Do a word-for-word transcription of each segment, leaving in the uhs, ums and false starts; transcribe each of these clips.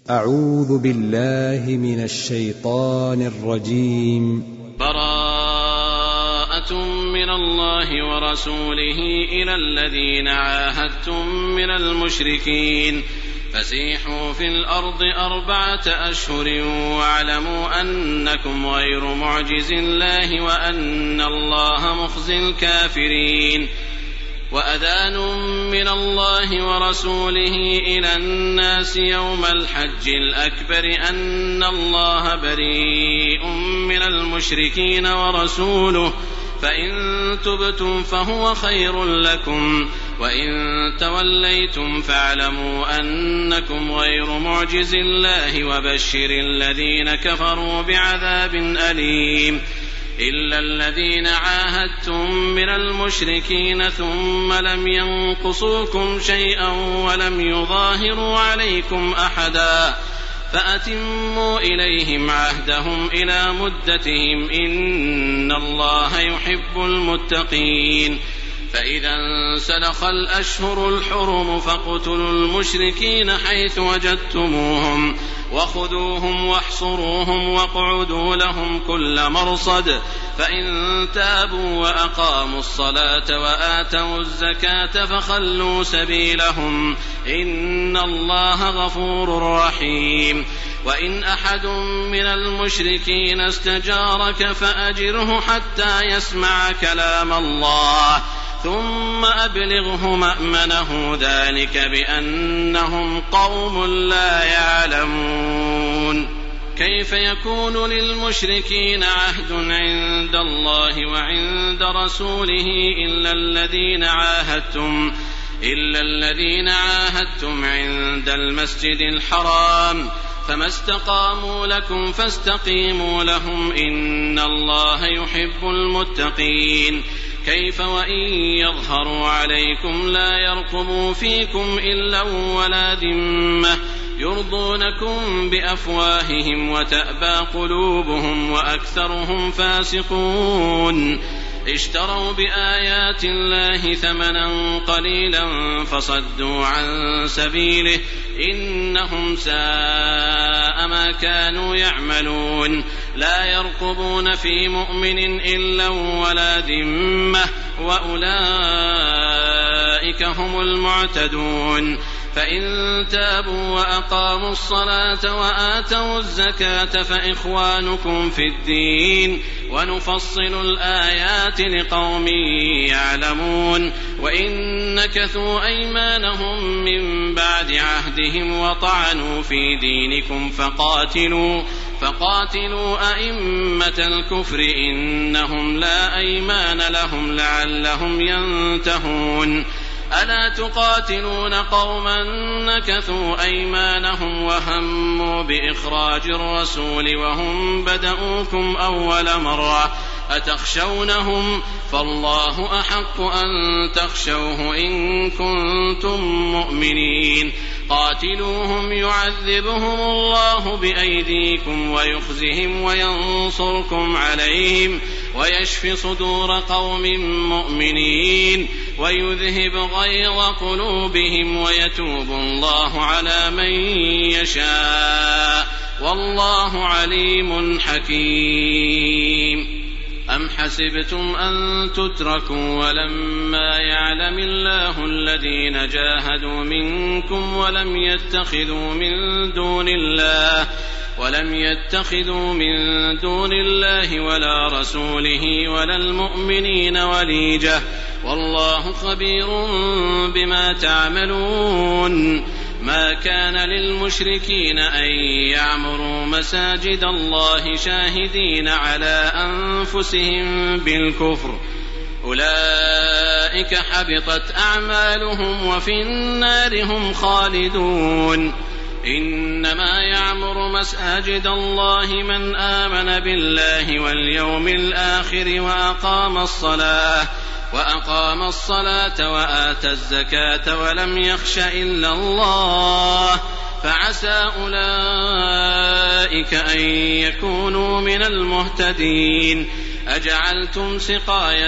أعوذ بالله من الشيطان الرجيم. براءة من الله ورسوله إلى الذين عاهدتم من المشركين فسيحوا في الأرض أربعة أشهر واعلموا أنكم غير معجز الله وأن الله مخزي الكافرين. وأذان من الله ورسوله إلى الناس يوم الحج الأكبر أن الله بريء من المشركين ورسوله فإن تبتم فهو خير لكم وإن توليتم فاعلموا أنكم غير معجز الله وبشر الذين كفروا بعذاب أليم. إلا الذين عاهدتم من المشركين ثم لم ينقصوكم شيئا ولم يظاهروا عليكم أحدا فأتموا إليهم عهدهم إلى مدتهم إن الله يحب المتقين. فإذا انسلخ الأشهر الحرم فاقتلوا المشركين حيث وجدتموهم وخذوهم واحصروهم واقعدوا لهم كل مرصد فإن تابوا وأقاموا الصلاة وآتوا الزكاة فخلوا سبيلهم إن الله غفور رحيم. وإن أحد من المشركين استجارك فأجره حتى يسمع كلام الله ثم أبلغه مأمنه ذلك بأنهم قوم لا يعلمون. كيف يكون للمشركين عهد عند الله وعند رسوله إلا الذين عاهدتم إلا الذين عاهدتم عند المسجد الحرام فما استقاموا لكم فاستقيموا لهم إن الله يحب المتقين. كيف وإن يظهروا عليكم لا يرقبوا فيكم إلا ولا ذمة يرضونكم بأفواههم وتأبى قلوبهم وأكثرهم فاسقون. اشتروا بآيات الله ثمنا قليلا فصدوا عن سبيله إنهم ساء ما كانوا يعملون. لا يرقبون في مؤمن إلا ولا ذمة وأولئك هم المعتدون. فإن تابوا وأقاموا الصلاة وآتوا الزكاة فإخوانكم في الدين ونفصل الآيات لقوم يعلمون. وإن نكثوا أيمانهم من بعد عهدهم وطعنوا في دينكم فقاتلوا فقاتلوا أئمة الكفر إنهم لا أيمان لهم لعلهم ينتهون. ألا تقاتلون قوما نكثوا أيمانهم وهموا بإخراج الرسول وهم بدؤوكم أول مرة أتخشونهم فالله أحق أن تخشوه إن كنتم مؤمنين. قاتلوهم يعذبهم الله بأيديكم ويخزهم وينصركم عليهم ويشف صدور قوم مؤمنين ويذهب غيظ قلوبهم ويتوب الله على من يشاء والله عليم حكيم. أم حسبتم أن تتركوا ولما يعلم الله الذين جاهدوا منكم ولم يتخذوا من دون الله ولم يتخذوا من دون الله ولا رسوله ولا المؤمنين وليجة والله خبير بما تعملون. ما كان للمشركين أن يعمروا مساجد الله شاهدين على أنفسهم بالكفر أولئك حبطت أعمالهم وفي النار هم خالدون. إنما يعمر مساجد الله من آمن بالله واليوم الآخر وأقام الصلاة وأقام الصلاة وآتى الزكاة ولم يخش إلا الله فعسى أولئك أن يكونوا من المهتدين. أجعلتم سقاية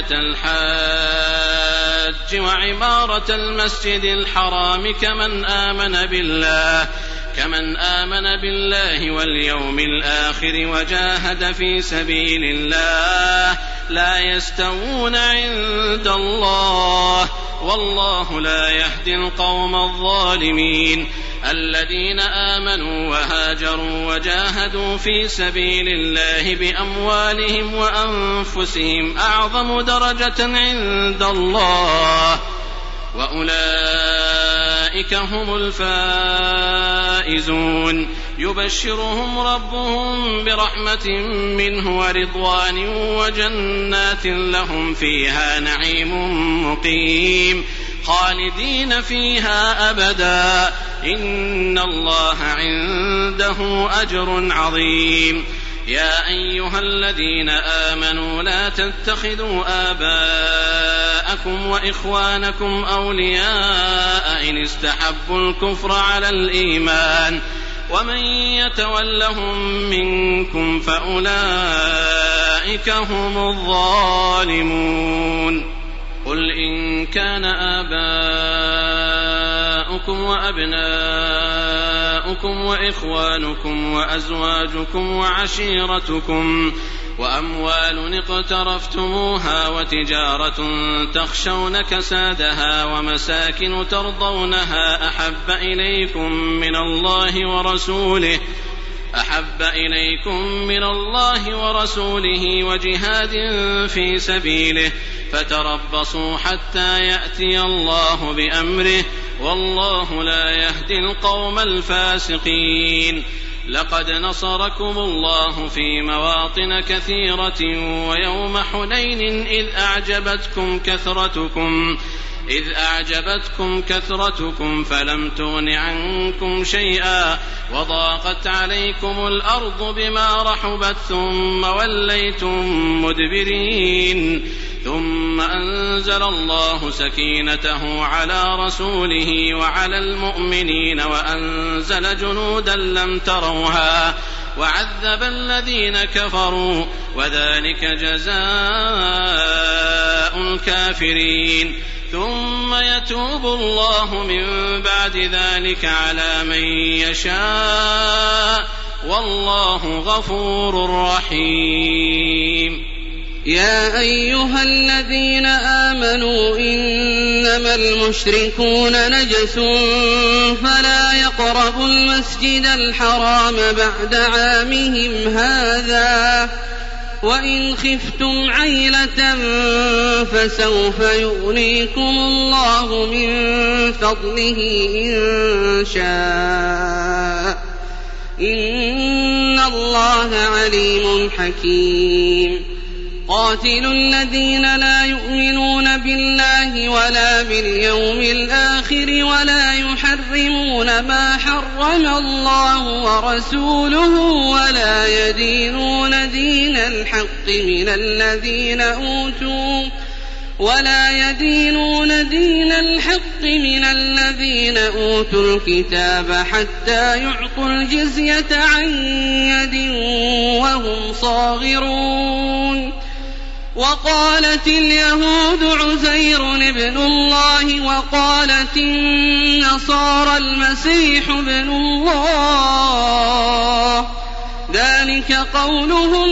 الحاج وعمارة المسجد الحرام كمن آمن بالله كمن آمن بالله واليوم الآخر وجاهد في سبيل الله لا يستوون عند الله والله لا يهدي القوم الظالمين. الذين آمنوا وهاجروا وجاهدوا في سبيل الله بأموالهم وأنفسهم أعظم درجة عند الله وأولئك هم الفائزون. يبشرهم ربهم برحمة منه ورضوان وجنات لهم فيها نعيم مقيم خالدين فيها أبدا إن الله عنده أجر عظيم. يا أيها الذين آمنوا لا تتخذوا آباءكم وإخوانكم أولياء إن استحبوا الكفر على الإيمان ومن يتولهم منكم فأولئك هم الظالمون. قل إن كان آباؤكم وأبناؤكم وإخوانكم وأزواجكم وعشيرتكم وأموال اقترفتموها وتجارة تخشون كسادها ومساكن ترضونها أحب إليكم من الله ورسوله أحب إليكم من الله ورسوله وجهاد في سبيله فتربصوا حتى يأتي الله بأمره والله لا يهدي القوم الفاسقين. لقد نصركم الله في مواطن كثيرة ويوم حنين إذ أعجبتكم كثرتكم إذ أعجبتكم كثرتكم فلم تغن عنكم شيئا وضاقت عليكم الأرض بما رحبت ثم وليتم مدبرين ثم أنزل الله سكينته على رسوله وعلى المؤمنين وأنزل جنودا لم تروها وعذب الذين كفروا وذلك جزاء الكافرين. ثم يتوب الله من بعد ذلك على من يشاء والله غفور رحيم. يا أيها الذين آمنوا إنما المشركون نجس فلا يقربوا المسجد الحرام بعد عامهم هذا وإن خفتم عيلة فسوف يغنيكم الله من فضله إن شاء إن الله عليم حكيم. قاتلوا الذين لا يؤمنون بالله ولا باليوم الآخر ولا يحرمون ما حرم الله ورسوله ولا يدينون دين الحق من الذين أوتوا ولا يدينون دين الحق من الذين أوتوا الكتاب حتى يعطوا الجزية عن يد وهم صاغرون. وقالت اليهود عزير ابن الله وقالت النصارى المسيح ابن الله ذلك قولهم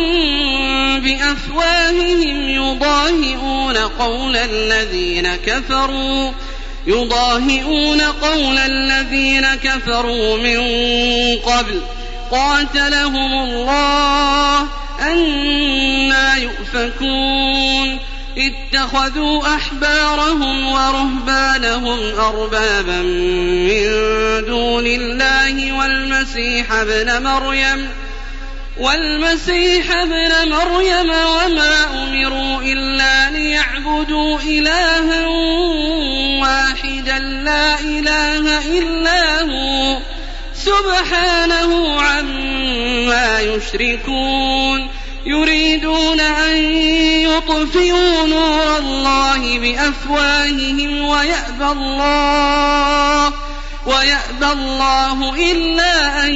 بأفواههم يضاهئون قول الذين كفروا يضاهئون قول الذين كفروا من قبل قاتلهم الله أنى يؤفكون. اتخذوا أحبارهم ورهبانهم أربابا من دون الله والمسيح ابن مريم والمسيح ابن مريم وما أمروا إلا ليعبدوا إلها واحدا لا إله إلا هو سبحانه عما يشركون. يريدون أن يطفئوا نور الله بأفواههم ويأبى الله ويأبى الله إلا أن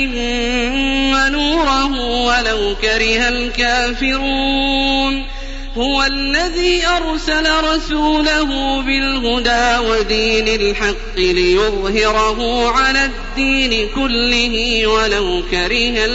يتم نوره ولو كره الكافرون. هو الذي أرسل رسوله بالهدى ودين الحق ليظهره على الدين كله ولو كره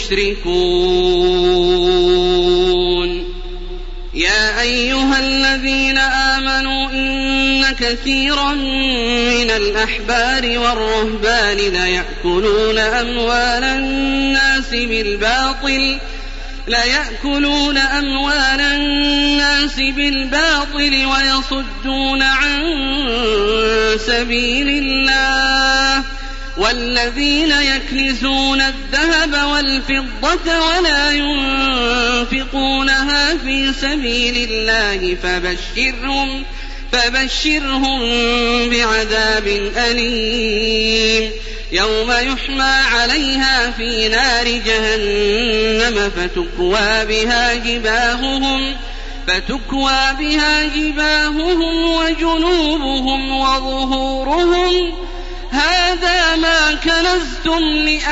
المشركون يا أيها الذين آمنوا إن كثيرا من الأحبار والرهبان ليأكلون أموال الناس بالباطل ليأكلون أموال الناس بالباطل ويصدون عن سبيل الله والذين يكنزون الذهب والفضة ولا ينفقونها في سبيل الله فبشرهم فبشرهم بعذاب أليم يوم يحمى عليها في نار جهنم فتكوى بها جباههم فتكوى بها جباههم وجنوبهم وظهورهم هذا ما كنزتم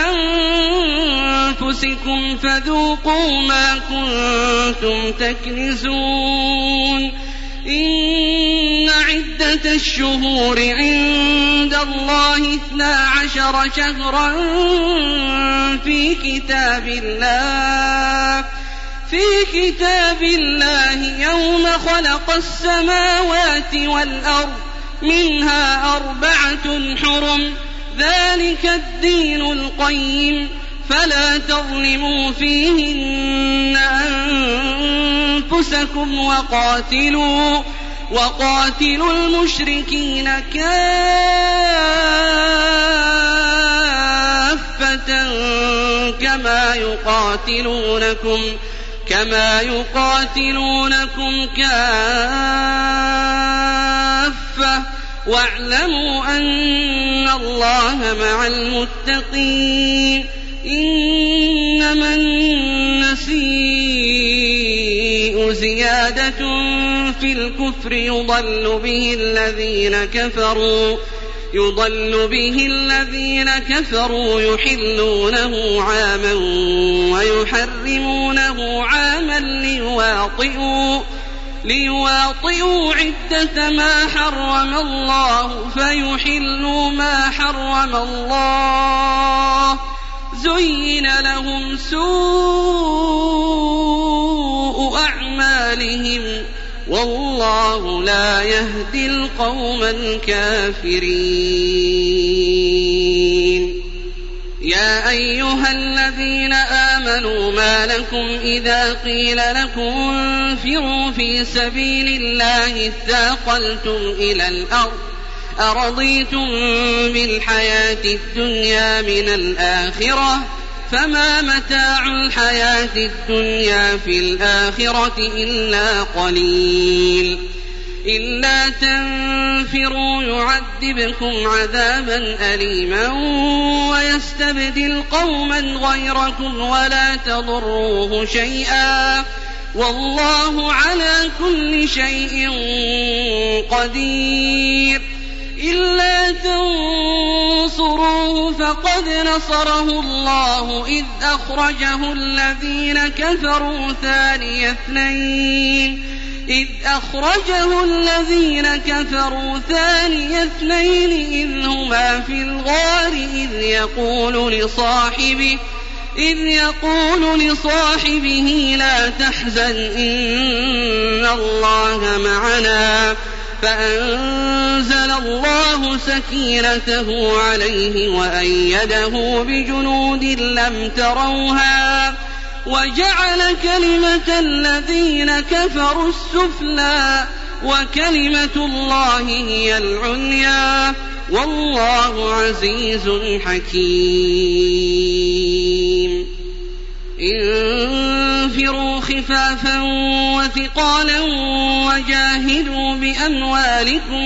لأنفسكم فذوقوا ما كنتم تكنزون إن عدة الشهور عند الله اثنا عشر شهرا في كتاب الله في كتاب الله يوم خلق السماوات والأرض منها أربعة حرم ذلك الدين القيم فلا تظلموا فيهن أنفسكم وقاتلوا وقاتلوا المشركين كافة كما يقاتلونكم كما يقاتلونكم كافة واعلموا أن الله مع المتقين إنما النسيء زيادة في الكفر يضل به الذين كفروا يضل به الذين كفروا يحلونه عاما ويحرمونه عاما ليواطئوا ليواطئوا عدة ما حرم الله فيحلوا ما حرم الله زين لهم سوء أعمالهم والله لا يهدي القوم الكافرين يا أيها الذين آمنوا ما لكم إذا قيل لكم انفروا في سبيل الله اثاقلتم إلى الأرض أرضيتم بالحياة الدنيا من الآخرة فما متاع الحياة الدنيا في الآخرة إلا قليل إلا تنفروا يعذبكم عذابا أليما ويستبدل قوما غيركم ولا تضروه شيئا والله على كل شيء قدير إلا تنصروه فقد نصره الله إذ أخرجه الذين كفروا ثاني اثنين إذ أخرجه الذين كفروا ثاني اثنين إذ هما في الغار إذ يقول لصاحبه إذ يقول لصاحبه لا تحزن إن الله معنا فأنزل الله سكينته عليه وأيده بجنود لم تروها وجعل كلمة الذين كفروا السفلى وكلمة الله هي العليا والله عزيز حكيم انفروا خفافا وثقالا وجاهدوا بأموالكم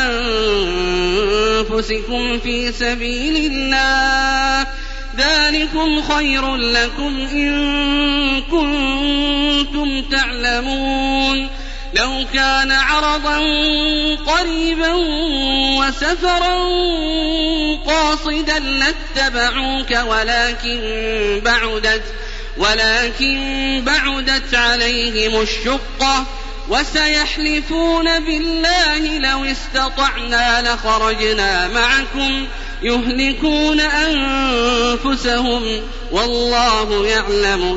وأنفسكم في سبيل الله ذلكم خير لكم إن كنتم تعلمون لو كان عرضا قريبا وسفرا قاصدا لاتبعوك ولكن بعدت ولكن بعدت عليهم الشقة وسيحلفون بالله لو استطعنا لخرجنا معكم يهلكون أنفسهم والله يعلم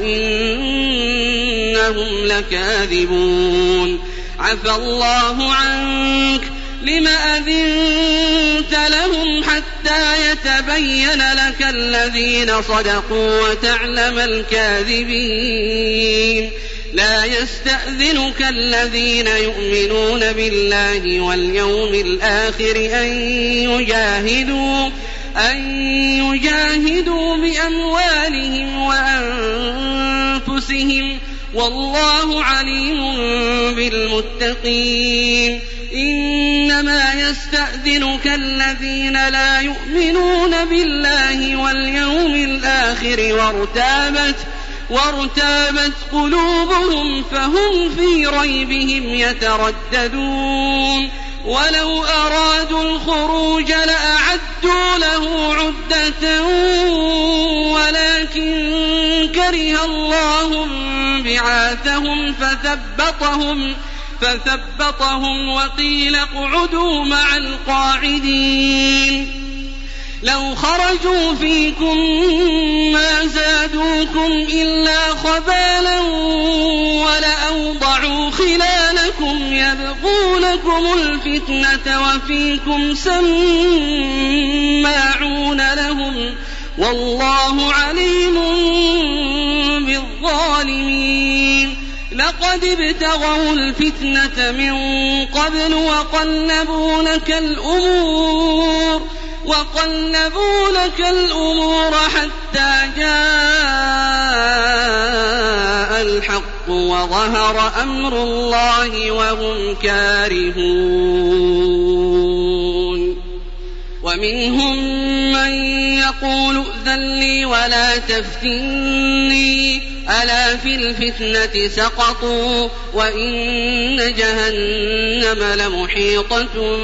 إنهم لكاذبون عفى الله عنك لم أذنت لهم حتى يتبين لك الذين صدقوا وتعلم الكاذبين لا يستأذنك الذين يؤمنون بالله واليوم الآخر أن يجاهدوا أن يجاهدوا بأموالهم وأنفسهم والله عليم بالمتقين إنما يستأذنك الذين لا يؤمنون بالله واليوم الآخر وارتابت وارتابت قلوبهم فهم في ريبهم يترددون ولو أرادوا الخروج لأعدوا له عدة ولكن كره الله بعاثهم فثبطهم فثبطهم وقيل اقعدوا مع القاعدين لو خرجوا فيكم ما زادوكم إلا خبالا ولأوضعوا خلالكم يبغونكم الفتنة وفيكم سماعون لهم والله عليم بالظالمين لقد ابتغوا الفتنة من قبل وقلبوا لك الأمور وقلبوا لك الأمور حتى جاء الحق وظهر أمر الله وهم كارهون ومنهم من يقول ائذن لي ولا تفتني ألا في الفتنة سقطوا وإن جهنم لمحيطة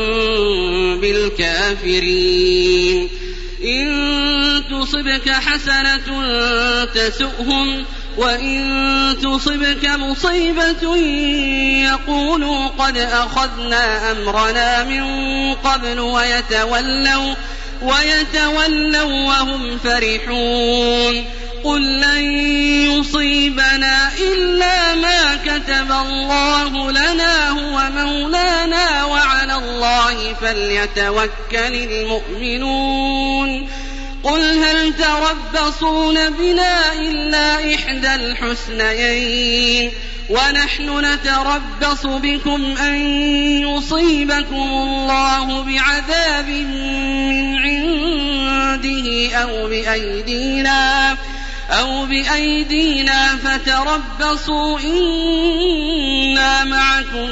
بالكافرين إن تصبك حسنة تسؤهم وإن تصبك مصيبة يقولوا قد أخذنا أمرنا من قبل ويتولوا ويتولوا وهم فرحون قل لن يصيبنا إلا ما كتب الله لنا هو مولانا وعلى الله فليتوكل المؤمنون قل هل تربصون بنا إلا إحدى الحسنيين ونحن نتربص بكم أن يصيبكم الله بعذاب من عنده أو بأيدينا أو بأيدينا فتربصوا إنا معكم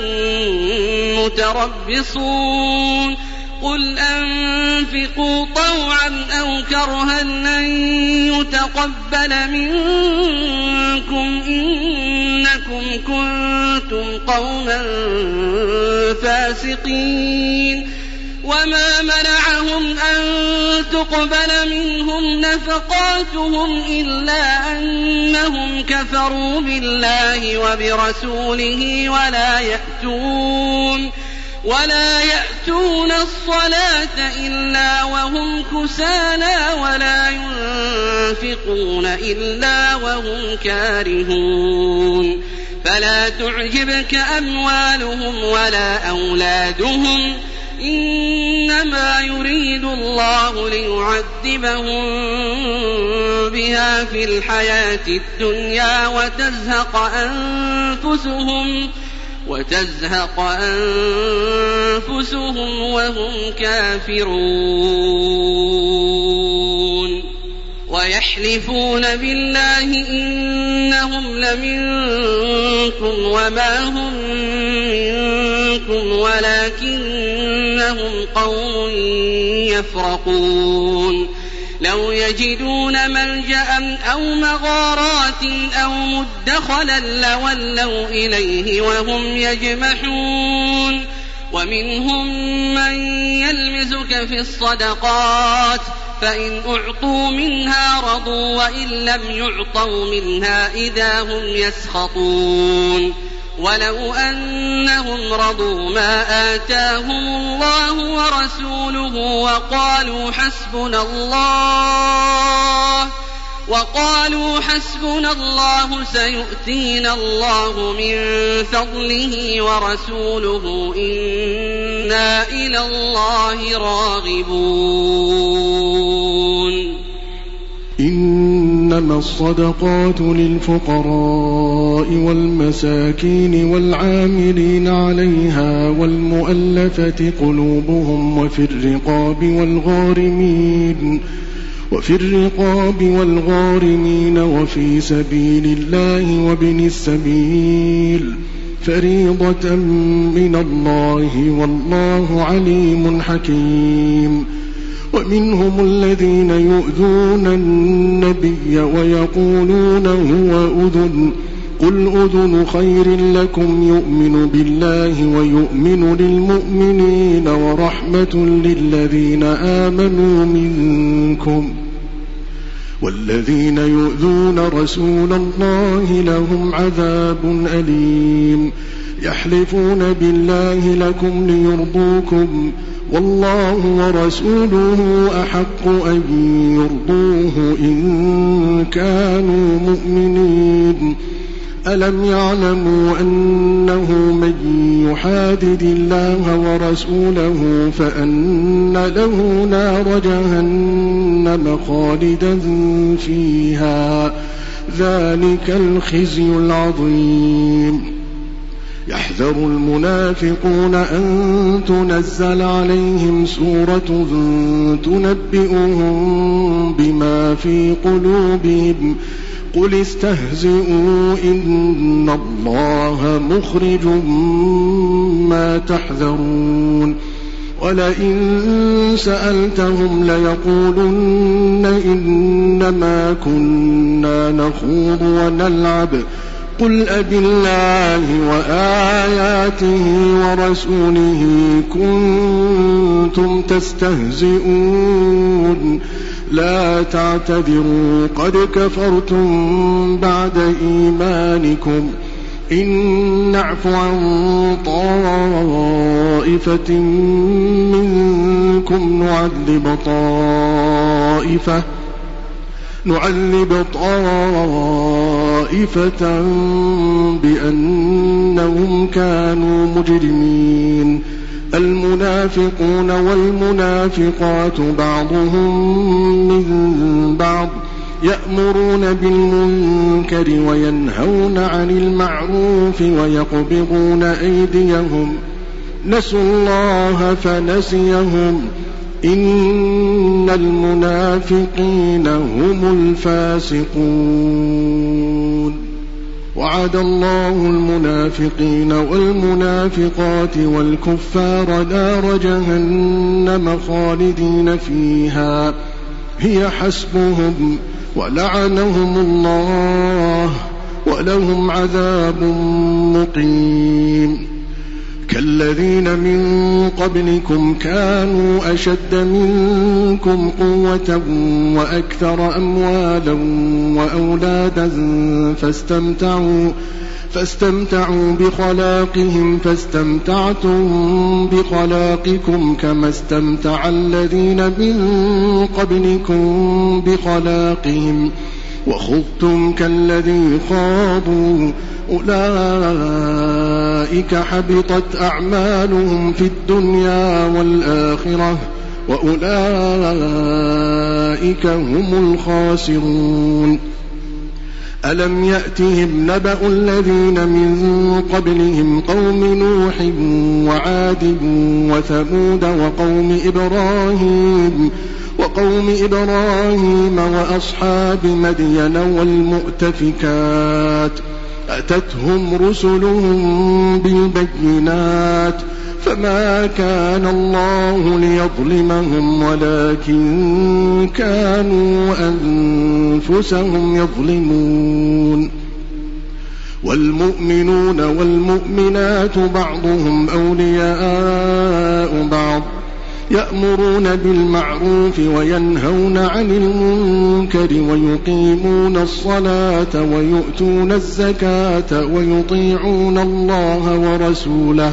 متربصون قل أنفقوا طوعا أو كرها لن يتقبل منكم إنكم كنتم قوما فاسقين وما منعهم أن تقبل منهم نفقاتهم إلا أنهم كفروا بالله وبرسوله ولا يأتون ولا يأتون الصلاة إلا وهم كسالى ولا ينفقون إلا وهم كارهون فلا تعجبك أموالهم ولا أولادهم إنما يريد الله ليعذبهم بها في الحياة الدنيا وتزهق أنفسهم وتزهق أنفسهم وهم كافرون ويحلفون بالله إنهم لمنكم وما هم منكم ولكنهم قوم يفرقون لو يجدون ملجأ أو مغارات أو مدخلا لولوا إليه وهم يجمحون ومنهم من يلمزك في الصدقات فإن أعطوا منها رضوا وإن لم يعطوا منها إذا هم يسخطون ولو أنهم رضوا ما آتاهم الله ورسوله وقالوا حسبنا الله وقالوا حسبنا الله سيؤتينا الله من فضله ورسوله إنا إلى الله راغبون. إنما الصدقات للفقراء والمساكين والعاملين عليها والمؤلفة قلوبهم وفي الرقاب والغارمين وفي الرقاب والغارمين وفي سبيل الله وابن السبيل فريضة من الله والله عليم حكيم. ومنهم الذين يؤذون النبي ويقولون هو أذن قل أذن خير لكم يؤمن بالله ويؤمن للمؤمنين ورحمة للذين آمنوا منكم والذين يؤذون رسول الله لهم عذاب أليم. يحلفون بالله لكم ليرضوكم والله ورسوله أحق أن يرضوه إن كانوا مؤمنين. ألم يعلموا أنه من يحادد الله ورسوله فأن له نار جهنم خالدا فيها ذلك الخزي العظيم. يحذر المنافقون أن تنزل عليهم سورة تنبئهم بما في قلوبهم قل استهزئوا إن الله مخرج ما تحذرون. ولئن سألتهم ليقولن إنما كنا نخوض ونلعب قل أبالله وآياته ورسوله كنتم تستهزئون لا تعتذروا قد كفرتم بعد إيمانكم إن نعف عن طائفة منكم نعذب طائفة نعذب طائفة بأنهم كانوا مجرمين. المنافقون والمنافقات بعضهم من بعض يأمرون بالمنكر وينهون عن المعروف ويقبضون أيديهم نسوا الله فنسيهم إن المنافقين هم الفاسقون. وعد الله المنافقين والمنافقات والكفار نار جهنم خالدين فيها هي حسبهم ولعنهم الله ولهم عذاب مقيم. كالذين من قبلكم كانوا أشد منكم قوة وأكثر أموالا وأولادا فاستمتعوا فاستمتعوا بخلاقهم فاستمتعتم بخلاقكم كما استمتع الذين من قبلكم بخلاقهم وخضتم كالذي خاضوا أولئك حبطت أعمالهم في الدنيا والآخرة وأولئك هم الخاسرون. ألم يأتهم نبأ الذين من قبلهم قوم نوح وعاد وثمود وقوم إبراهيم وقوم إبراهيم وأصحاب مدين والمؤتفكات أتتهم رسلهم بالبينات فما كان الله ليظلمهم ولكن كانوا أنفسهم يظلمون. والمؤمنون والمؤمنات بعضهم أولياء بعض يأمرون بالمعروف وينهون عن المنكر ويقيمون الصلاة ويؤتون الزكاة ويطيعون الله ورسوله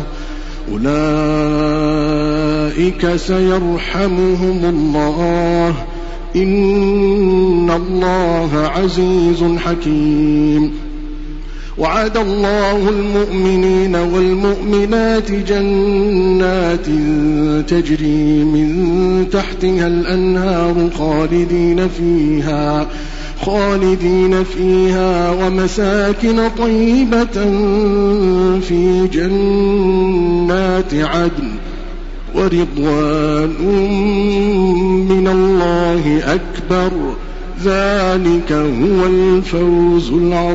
أولئك سيرحمهم الله إن الله عزيز حكيم. وعد الله المؤمنين والمؤمنات جنات تجري من تحتها الأنهار خالدين فيها خالدين فيها ومساكن طيبة في جنات عدن ورضوان من الله أكبر ذلك هو الفوز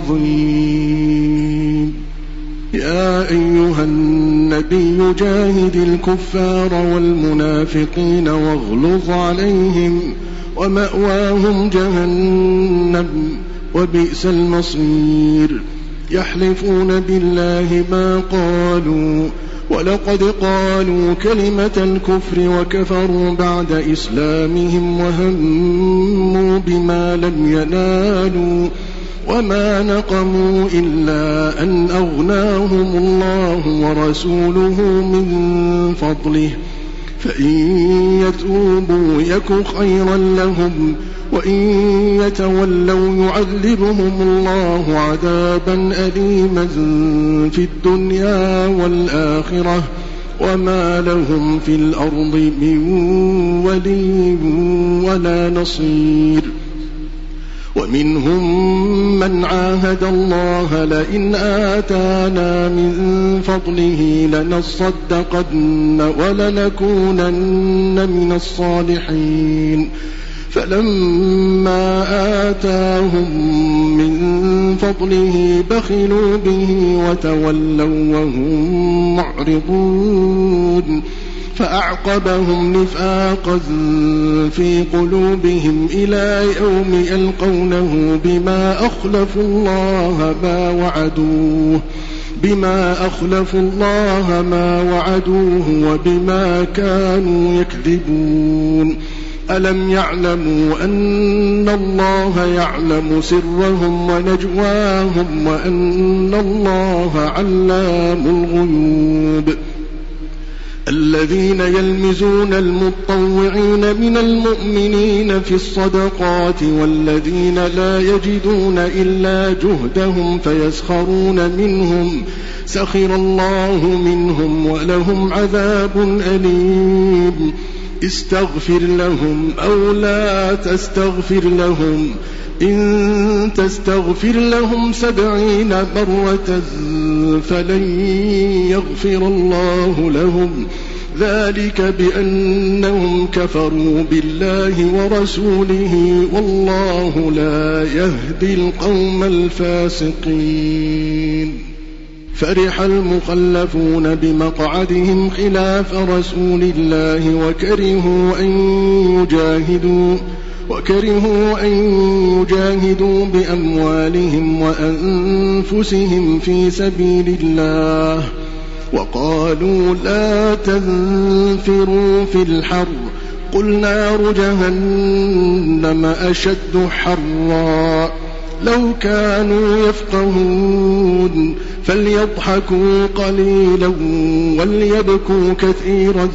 العظيم. يا أيها النبي جاهد الكفار والمنافقين واغلظ عليهم ومأواهم جهنم وبئس المصير. يحلفون بالله ما قالوا ولقد قالوا كلمة الكفر وكفروا بعد إسلامهم وهموا بما لم ينالوا وما نقموا إلا أن أغناهم الله ورسوله من فضله فإن يتوبوا يك خيرا لهم وإن يتولوا يعذبهم الله عذابا أليما في الدنيا والآخرة وما لهم في الأرض من ولي ولا نصير. ومنهم من عاهد الله لئن آتانا من فضله لنصدقن ولنكونن من الصالحين فلما آتاهم من فضله بخلوا به وتولوا وهم معرضون فأعقبهم نفاقا في قلوبهم إلى يوم يلقونه بما أخلفوا الله ما وعدوه بما أخلفوا الله ما وعدوه وبما كانوا يكذبون. ألم يعلموا أن الله يعلم سرهم ونجواهم وأن الله علام الغيوب. الذين يلمزون المطوعين من المؤمنين في الصدقات والذين لا يجدون إلا جهدهم فيسخرون منهم سخر الله منهم ولهم عذاب أليم. استغفر لهم أو لا تستغفر لهم إن تستغفر لهم سبعين مرة فلن يغفر الله لهم ذلك بأنهم كفروا بالله ورسوله والله لا يهدي القوم الفاسقين. فرح المخلفون بمقعدهم خلاف رسول الله وكرهوا أن يجاهدوا وكرهوا أن يجاهدوا بأموالهم وأنفسهم في سبيل الله وقالوا لا تنفروا في الحر قل نار جهنم أشد حرا لو كانوا يفقهون فليضحكوا قليلا وليبكوا كثيرا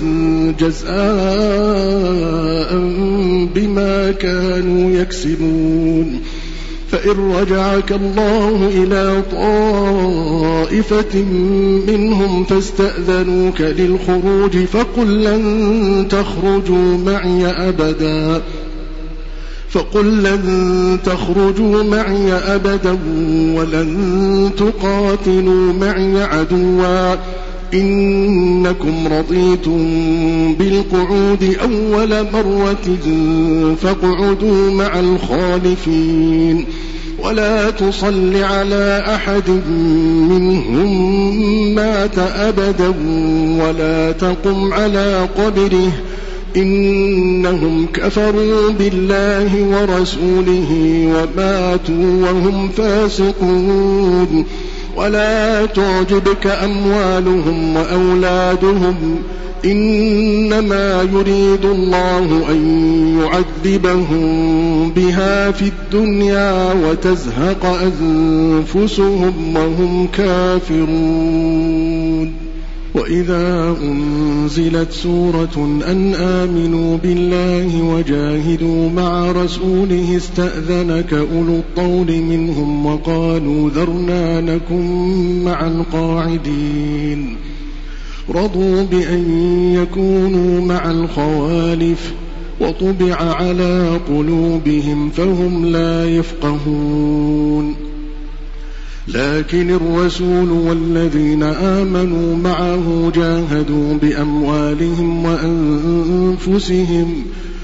جزاء بما كانوا يكسبون. فإن رجعك الله إلى طائفة منهم فاستأذنوك للخروج فقل لن تخرجوا معي أبدا فقل لن تخرجوا معي أبدا ولن تقاتلوا معي عدوا إنكم رضيتم بالقعود أول مرة فاقعدوا مع الخالفين ولا تصل على أحد منهم مات أبدا ولا تقم على قبره إنهم كفروا بالله ورسوله وماتوا وهم فاسقون ولا تعجبك أموالهم وأولادهم إنما يريد الله أن يعذبهم بها في الدنيا وتزهق أنفسهم وهم كافرون. وإذا أنزلت سورة أن آمنوا بالله وجاهدوا مع رسوله استأذنك أولو الطول منهم وقالوا ذرنا نكن مع القاعدين. رضوا بأن يكونوا مع الخوالف وطبع على قلوبهم فهم لا يفقهون. لكن الرسول والذين آمنوا معه جاهدوا بأموالهم وأنفسهم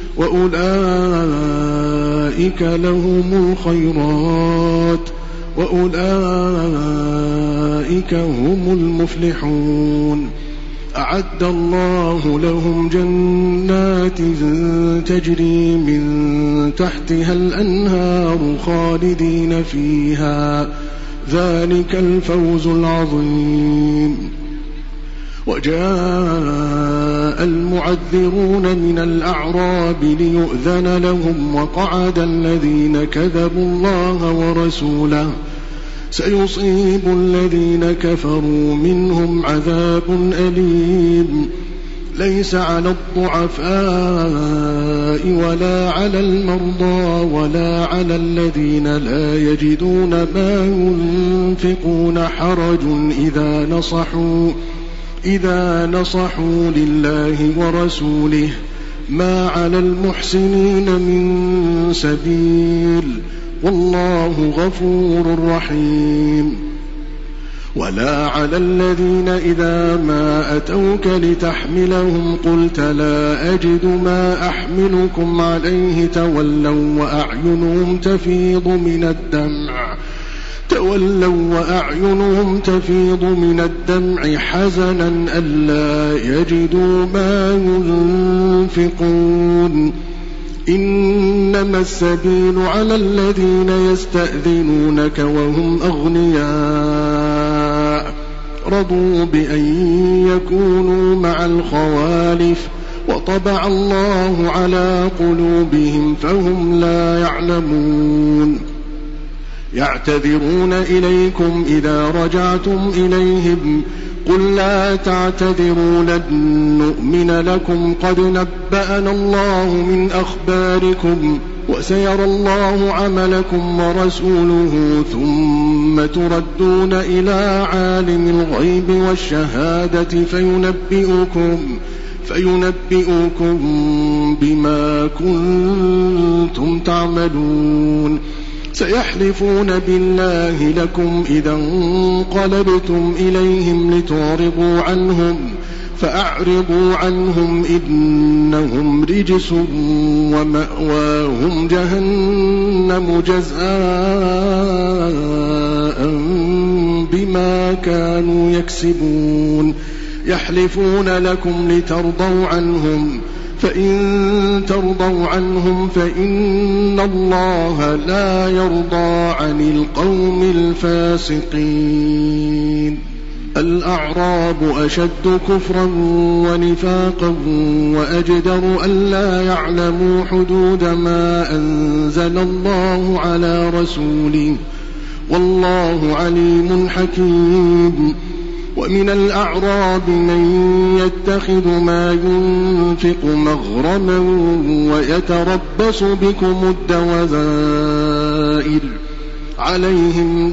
وأولئك لهم الخيرات وأولئك هم المفلحون. أعد الله لهم جنات تجري من تحتها الأنهار خالدين فيها ذلك الفوز العظيم. وجاء المعذرون من الأعراب ليؤذن لهم وقعد الذين كذبوا الله ورسوله سيصيب الذين كفروا منهم عذاب أليم. ليس على الضعفاء ولا على المرضى ولا على الذين لا يجدون ما ينفقون حرج إذا نصحوا إذا نصحوا لله ورسوله ما على المحسنين من سبيل والله غفور رحيم. ولا على الذين إذا ما أتوك لتحملهم قلت لا أجد ما أحملكم عليه تولوا وأعينهم تفيض من الدمع تولوا وأعينهم تفيض من الدمع حزنا ألا يجدوا ما ينفقون. إنما السبيل على الذين يستأذنونك وهم أغنياء رضوا بأن يكونوا مع الخوالف وطبع الله على قلوبهم فهم لا يعلمون. يعتذرون إليكم إذا رجعتم إليهم قل لا تعتذروا لن نؤمن لكم قد نبأنا الله من أخباركم وسيرى الله عملكم ورسوله ثم تردون إلى عالم الغيب والشهادة فينبئكم فينبئكم بما كنتم تعملون. سيحلفون بالله لكم إذا انقلبتم إليهم لتعرضوا عنهم فأعرضوا عنهم إنهم رجس ومأواهم جهنم جزاء بما كانوا يكسبون. يحلفون لكم لترضوا عنهم فإن ترضوا عنهم فإن الله لا يرضى عن القوم الفاسقين. الأعراب أشد كفرا ونفاقا وأجدر ألا يعلموا حدود ما أنزل الله على رسوله والله عليم حكيم. ومن الأعراب من يتخذ ما ينفق مغرما ويتربص بكم الدوائر عليهم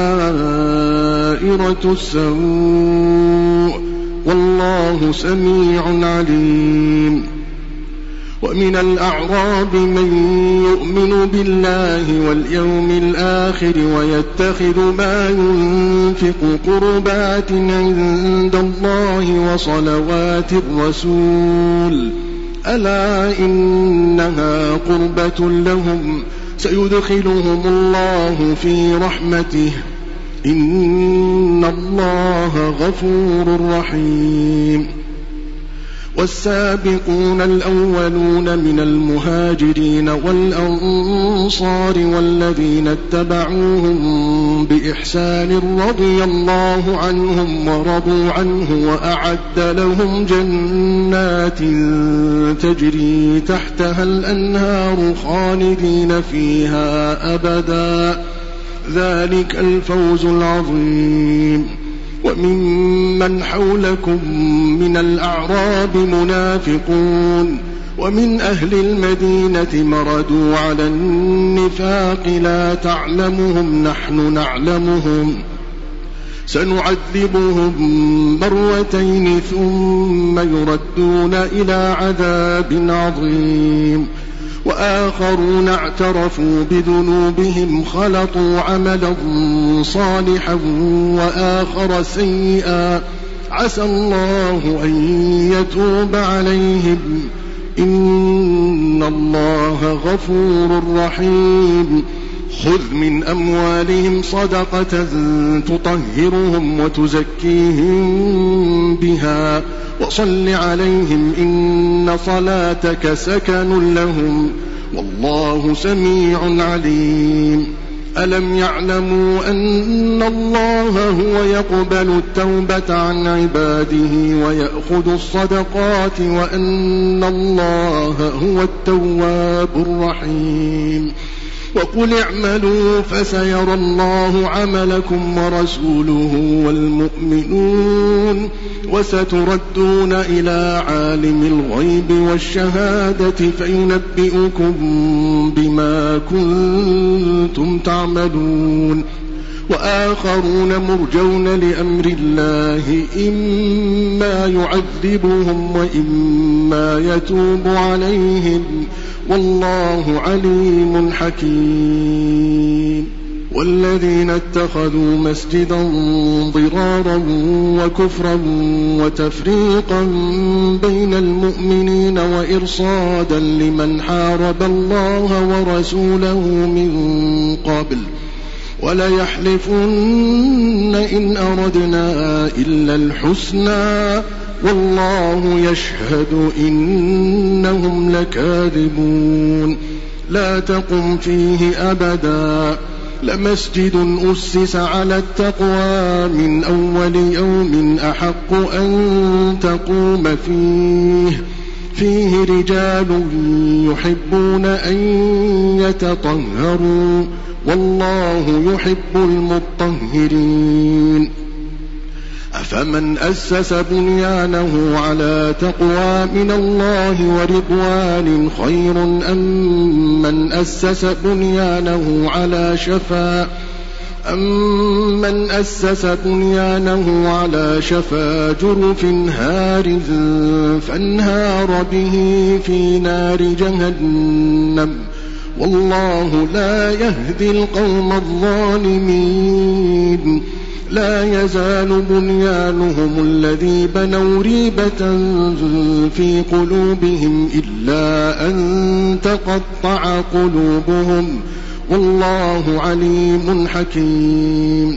دائرة السوء والله سميع عليم. ومن الأعراب من يؤمن بالله واليوم الآخر ويتخذ ما ينفق قربات عند الله وصلوات الرسول ألا إنها قربة لهم سيدخلهم الله في رحمته إن الله غفور رحيم. والسابقون الأولون من المهاجرين والأنصار والذين اتبعوهم بإحسان رضي الله عنهم ورضوا عنه وأعد لهم جنات تجري تحتها الأنهار خالدين فيها أبدا ذلك الفوز العظيم. وممن حولكم من الأعراب منافقون ومن أهل المدينة مردوا على النفاق لا تعلمهم نحن نعلمهم سنعذبهم مرتين ثم يردون إلى عذاب عظيم. وآخرون اعترفوا بذنوبهم خلطوا عملا صالحا وآخر سيئا عسى الله أن يتوب عليهم إن الله غفور رحيم. خذ من أموالهم صدقة تطهرهم وتزكيهم بها وصل عليهم إن صلاتك سكن لهم والله سميع عليم. ألم يعلموا أن الله هو يقبل التوبة عن عباده ويأخذ الصدقات وأن الله هو التواب الرحيم. وقل اعملوا فسيرى الله عملكم ورسوله والمؤمنون وستردون إلى عالم الغيب والشهادة فينبئكم بما كنتم تعملون. وآخرون مرجون لأمر الله إما يعذبهم وإما يتوب عليهم والله عليم حكيم. والذين اتخذوا مسجدا ضرارا وكفرا وتفريقا بين المؤمنين وإرصادا لمن حارب الله ورسوله من قبل وليحلفن إن أردنا إلا الحسنى والله يشهد إنهم لكاذبون. لا تقم فيه أبدا لمسجد أسس على التقوى من أول يوم أحق أن تقوم فيه فيه رجال يحبون أن يتطهروا والله يحب المطهرين. أفمن أسس بنيانه على تقوى من الله ورضوان خير أم من أسس بنيانه على شفا أمن أسس بنيانه على شفا جرف هار فانهار به في نار جهنم والله لا يهدي القوم الظالمين. لا يزال بنيانهم الذي بنوا ريبة في قلوبهم إلا أن تقطع قلوبهم والله عليم حكيم.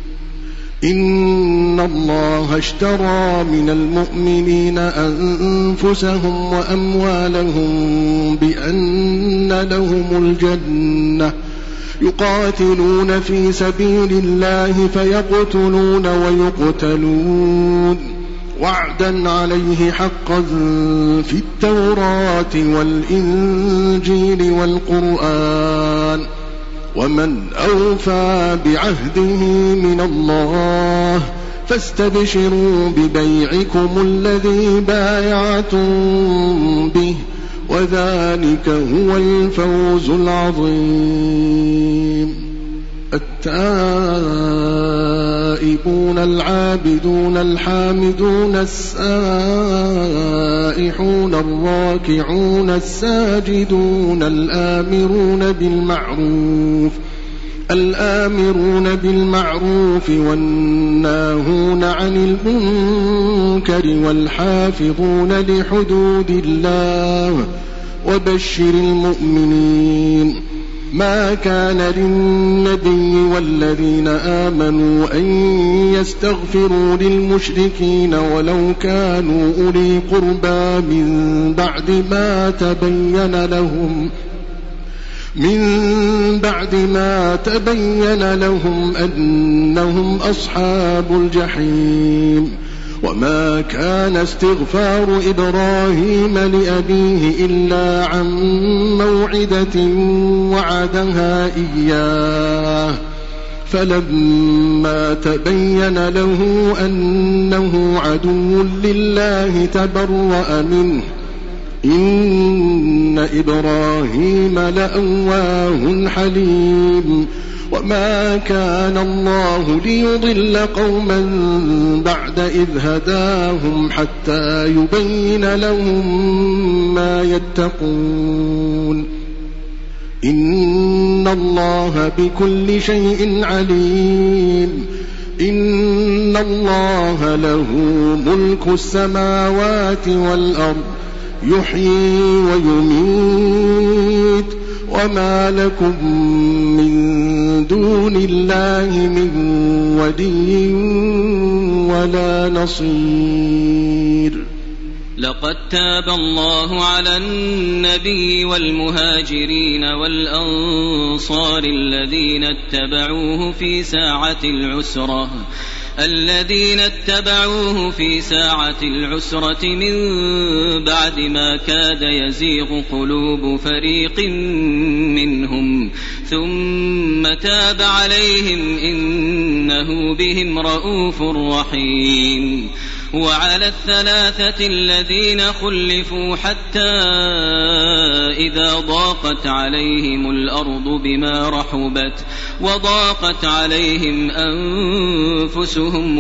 إن الله اشترى من المؤمنين أنفسهم وأموالهم بأن لهم الجنة يقاتلون في سبيل الله فيقتلون ويقتلون وعدا عليه حقا في التوراة والإنجيل والقرآن ومن أوفى بعهده من الله فاستبشروا ببيعكم الذي بايعتم به وذلك هو الفوز العظيم. التائبون العابدون الحامدون السائحون الراكعون الساجدون الآمرون بالمعروف الآمرون بالمعروف والناهون عن المنكر والحافظون لحدود الله وبشر المؤمنين. ما كان للنبي والذين آمنوا أن يستغفروا للمشركين ولو كانوا أولي قربى من بعد ما تبين لهم من بعد ما تبين لهم أنهم أصحاب الجحيم. وما كان استغفار إبراهيم لأبيه إلا عن موعدة وعدها إياه فلما تبين له أنه عدو لله تبرأ منه إن إبراهيم لأواه حليم. وما كان الله ليضل قوما بعد إذ هداهم حتى يبين لهم ما يتقون إن الله بكل شيء عليم. إن الله له ملك السماوات والأرض يحيي ويميت وما لكم من دون الله من ولي ولا نصير. لقد تاب الله على النبي والمهاجرين والأنصار الذين اتبعوه في ساعة العسرة الذين اتبعوه في ساعة العسرة من بعد ما كاد يزيغ قلوب فريق منهم ثم تاب عليهم إنه بهم رءوف رحيم. وعلى الثلاثة الذين خلفوا حتى إذا ضاقت عليهم الأرض بما رحبت وضاقت عليهم أنفسهم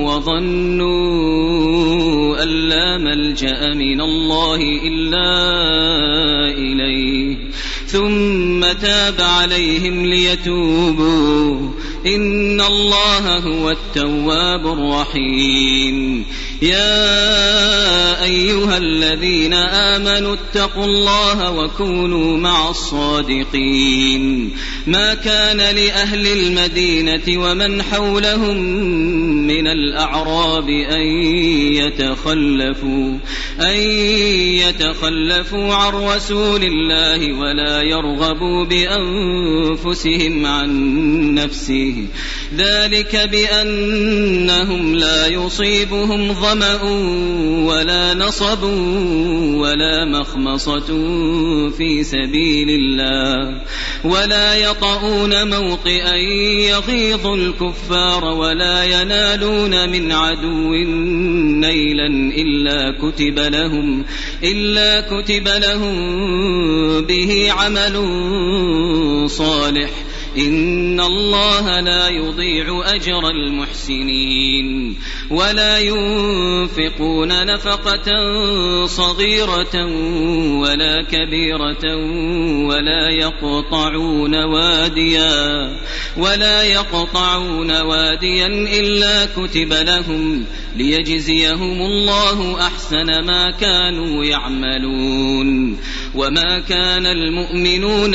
وظنوا أن لا ملجأ من الله إلا إليه ثم تاب عليهم ليتوبوا إن الله هو التواب الرحيم. يا أيها الذين آمنوا اتقوا الله وكونوا مع الصادقين. ما كان لأهل المدينة ومن حولهم من الأعراب أن يتخلفوا أن يتخلفوا عن رسول الله ولا يرغبوا بأنفسهم عن نفسه ذلك بأنهم لا يصيبهم ظمأ ولا نصب ولا مخمصة في سبيل الله ولا يطؤون موطئا يغيظ الكفار ولا ينالون من عدو نيلا إلا كتب لهم إلا كتب لهم به عمل صالح إن الله لا يضيع أجر المحسنين. ولا ينفقون نفقة صغيرة ولا كبيرة ولا يقطعون واديا ولا يقطعون واديا إلا كتب لهم ليجزيهم الله أحسن ما كانوا يعملون. وما كان المؤمنون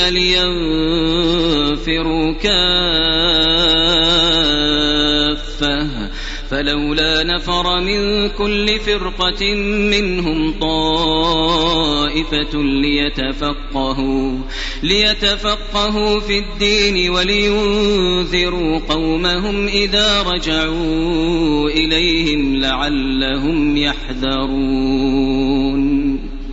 لينفروا كافة فلولا نفر من كل فرقة منهم طائفة ليتفقهوا ليتفقهوا في الدين ولينذروا قومهم إذا رجعوا إليهم لعلهم يحذرون.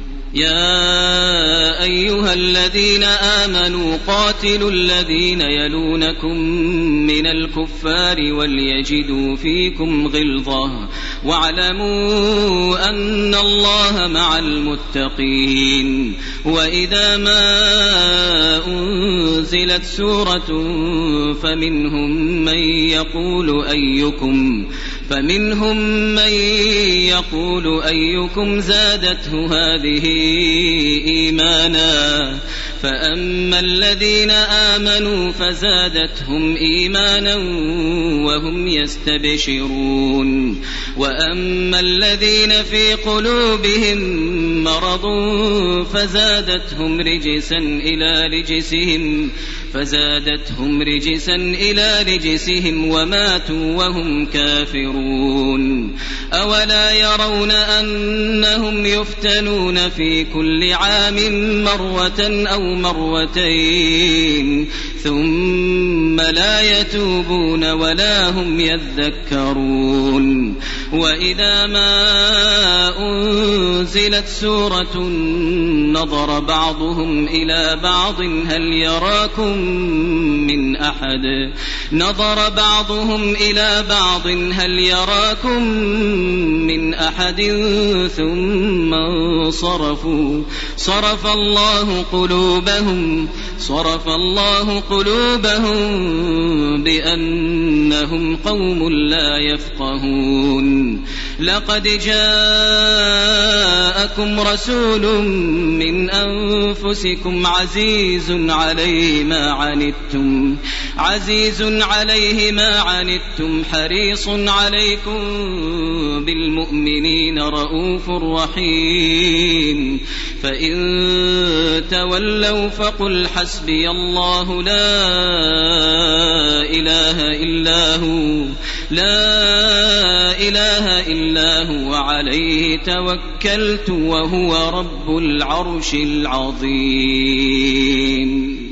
يا أيها الذين آمنوا قاتلوا الذين يلونكم من الكفار وليجدوا فيكم غلظة واعلموا أن الله مع المتقين. وإذا ما أنزلت سورة فمنهم من يقول أيكم فمنهم من يقول أيكم زادته هذه إيمانا فأما الذين آمنوا فزادتهم إيمانا وهم يستبشرون وأما الذين في قلوبهم مرض فزادتهم رجسا إلى رجسهم فزادتهم رجسا إلى رجسهم وماتوا وهم كافرون أولا يرون أنهم يفتنون في كل عام مرة أو مرتين ثم لا يتوبون ولا هم يذكرون وإذا ما أنزلت سورة نظر بعضهم إلى بعض هل يراكم من أحد نظر بعضهم إلى بعض هل يراكم من أحد ثم انصرفوا صرف الله قلوبهم صرف الله قلوبهم بأنهم قوم لا يفقهون لقد جاءكم رسول من أنفسكم عزيز عليه ما عنتم عزيز عليه ما عنتم حريص عليكم بالمؤمنين رؤوف رحيم فإن تولوا فقل حسبي الله لا إله إلا هو لا إله إلا هو عليه توكلت وهو رب العرش العظيم.